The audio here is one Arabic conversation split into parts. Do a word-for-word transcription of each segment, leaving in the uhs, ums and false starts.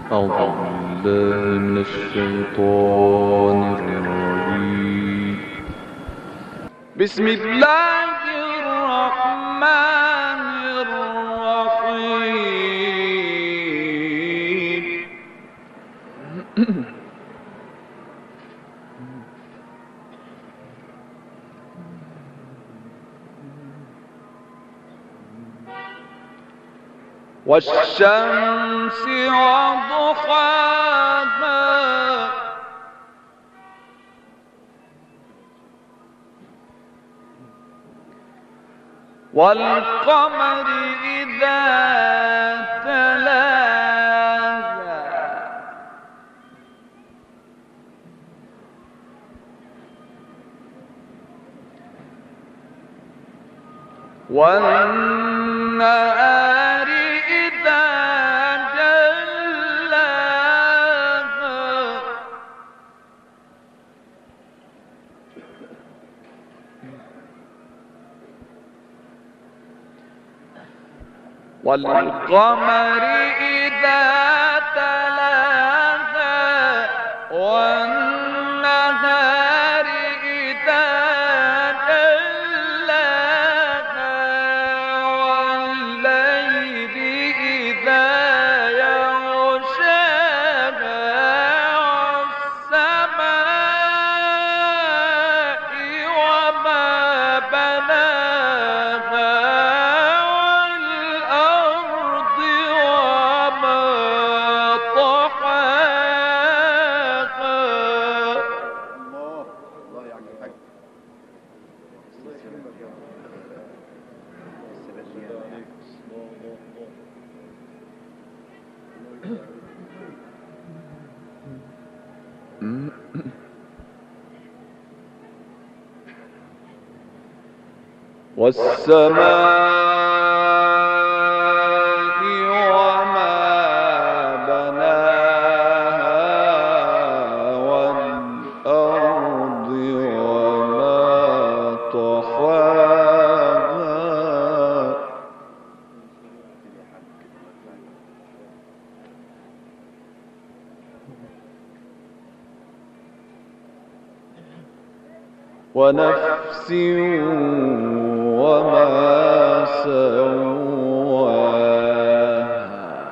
أعوذ بالله من الشيطان الرجيم. بسم الله الرحمن الرحيم. والشمس وضحاها والقمر إذا تلاها والنهار إذا جلاها والقمر إذا تلاها والنهار إذا جلاها والليل إذا يغشاها والسماء وما بناها والأرض وما طحاها. الله الله يا عم الحاج. والسماء وما بناها والأرض وما طحاها. ونفس وما سواها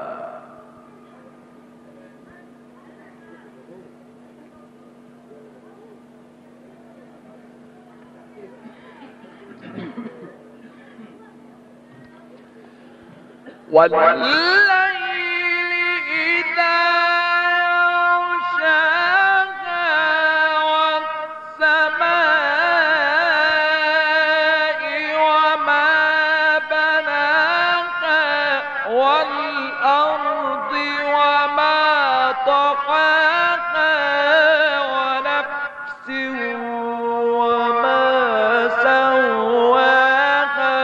والليل إذا يغشاها والسماء وما بناها والأرض وما طحاها ونفس وما سواها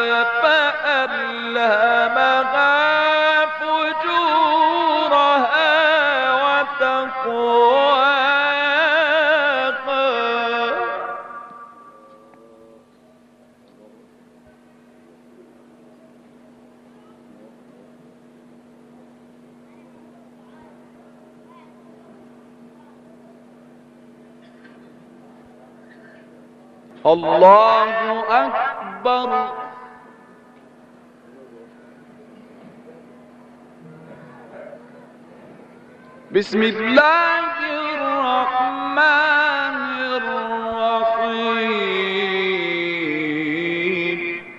فألهمها فجورها وتقواها. الله أكبر. بسم الله الرحمن الرحيم.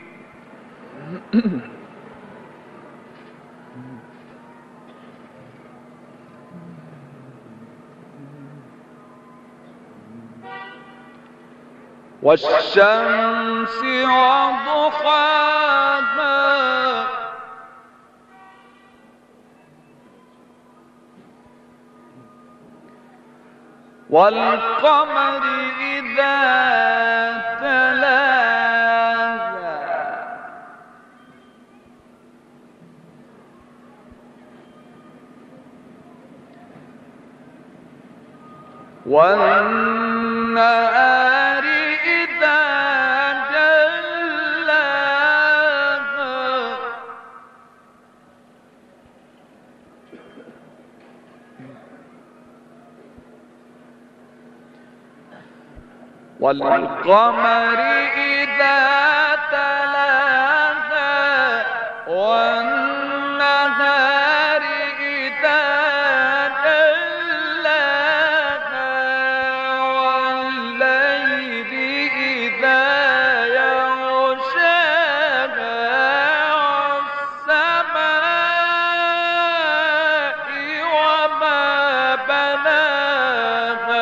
والشمس وضحاها والقمر إذا تلاها والنهار إذا جلاها والقمر إذا تلاها والنهار إذا جلاها والليل إذا يغشاها والسماء وما بناها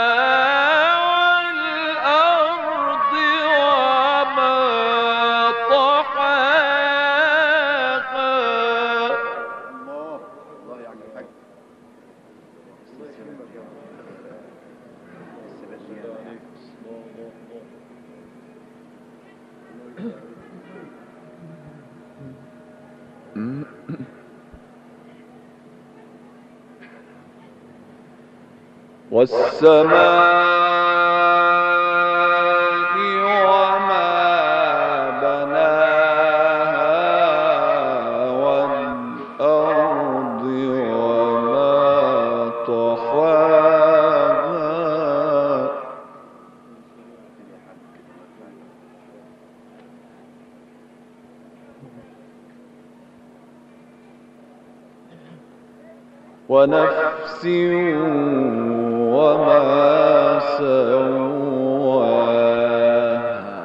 والسماء وما بناها والأرض وما طحاها ونفس وما سواها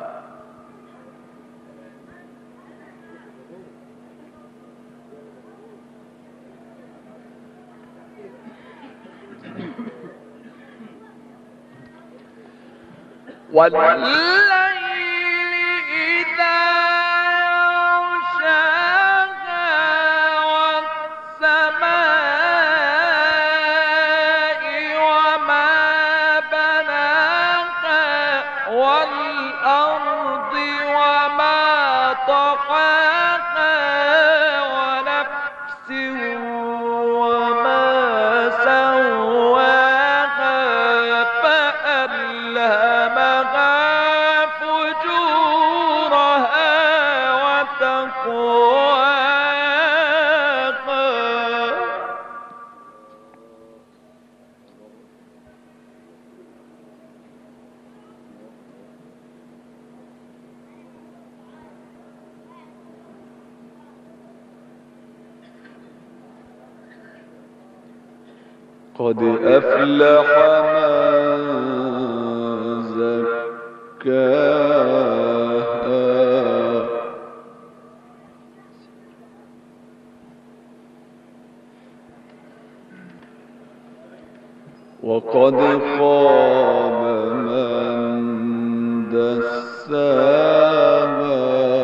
والليل إذا يغشاها والسماء وما بناها والأرض وما طحاها ونفس وما سواها فألهمها فجورها وتقواها قد أفلح من زكاها وقد خاب من دساها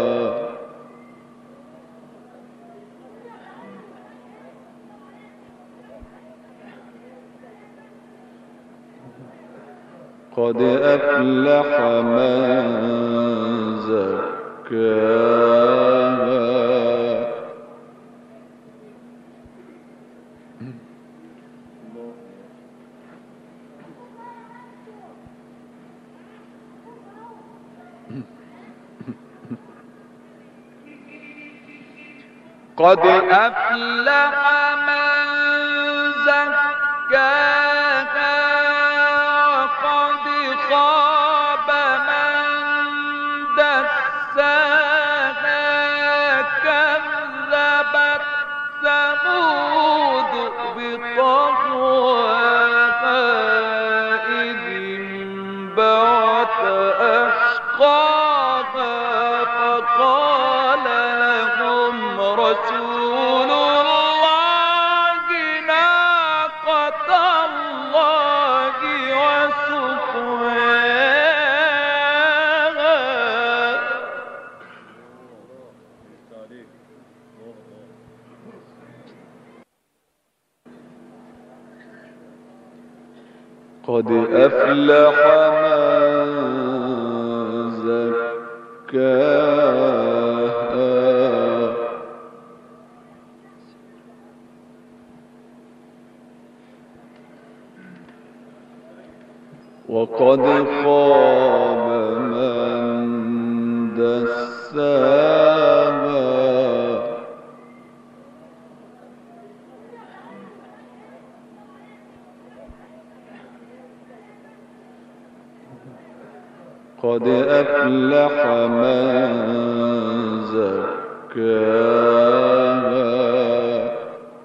قد أفلح من زكاها قد أفلح من زكاها وقد خاب من دساها كذبت ثمود بطغواها إذ انبعث أشقاها فقال لهم رسول الله ناقة الله وسقياها قد أفلح من زكاها وقد خاب من دساها قد أفلح من زكاها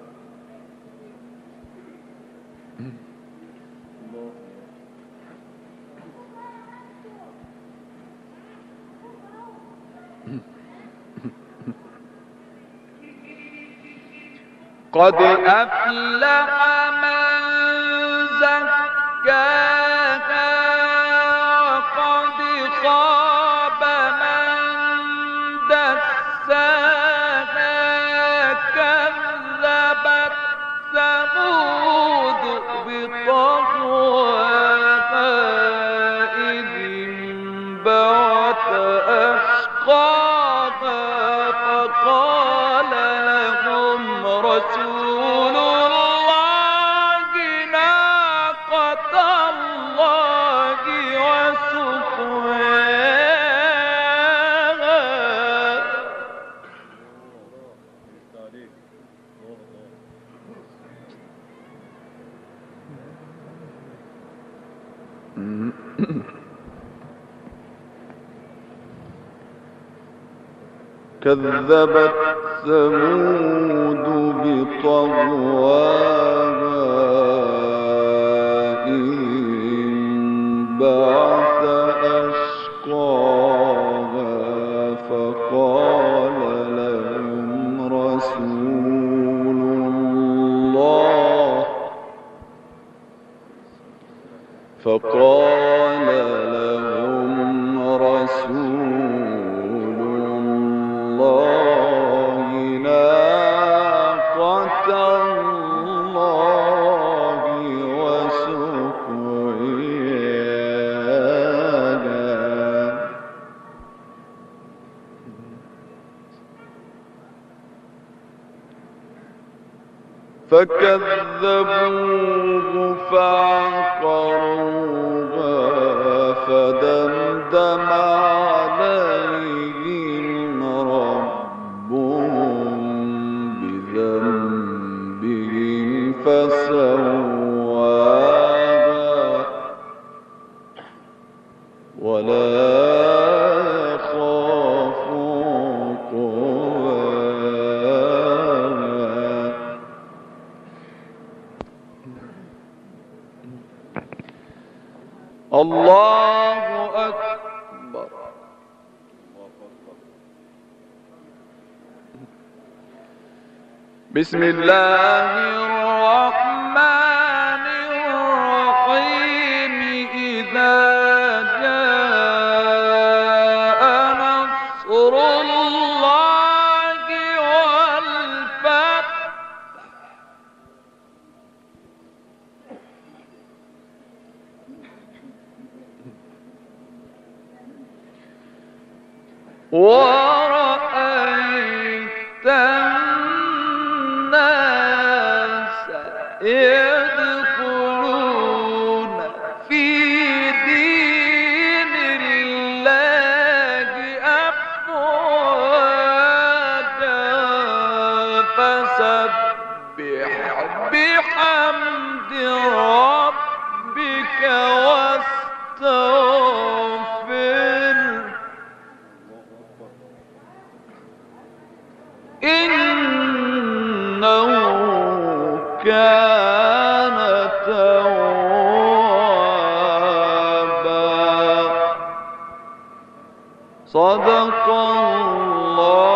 قد أفلح من زكاها وقد خاب من دساها كذبت ثمود بطغواها إذ انبعث أشقاها فقال لهم رسول الله ناقة الله وسقياها كذبت ثمود بطغواها إذ انبعث أشقاها فقال لهم رسول الله فقال لهم رسول الله ناقة الله وسقياها فكذبوه فعقروها فدمدم عليهم ربهم بذنبهم فسواها ولا يخاف عقباها الله أكبر. بسم الله الرحمن الرحيم إذا جاء نصر الله والفتح ورأيت الناس يدخلون في دين الله أفواجا فسبح بحمد ربك واستغفره إنه كان توابا. صدق الله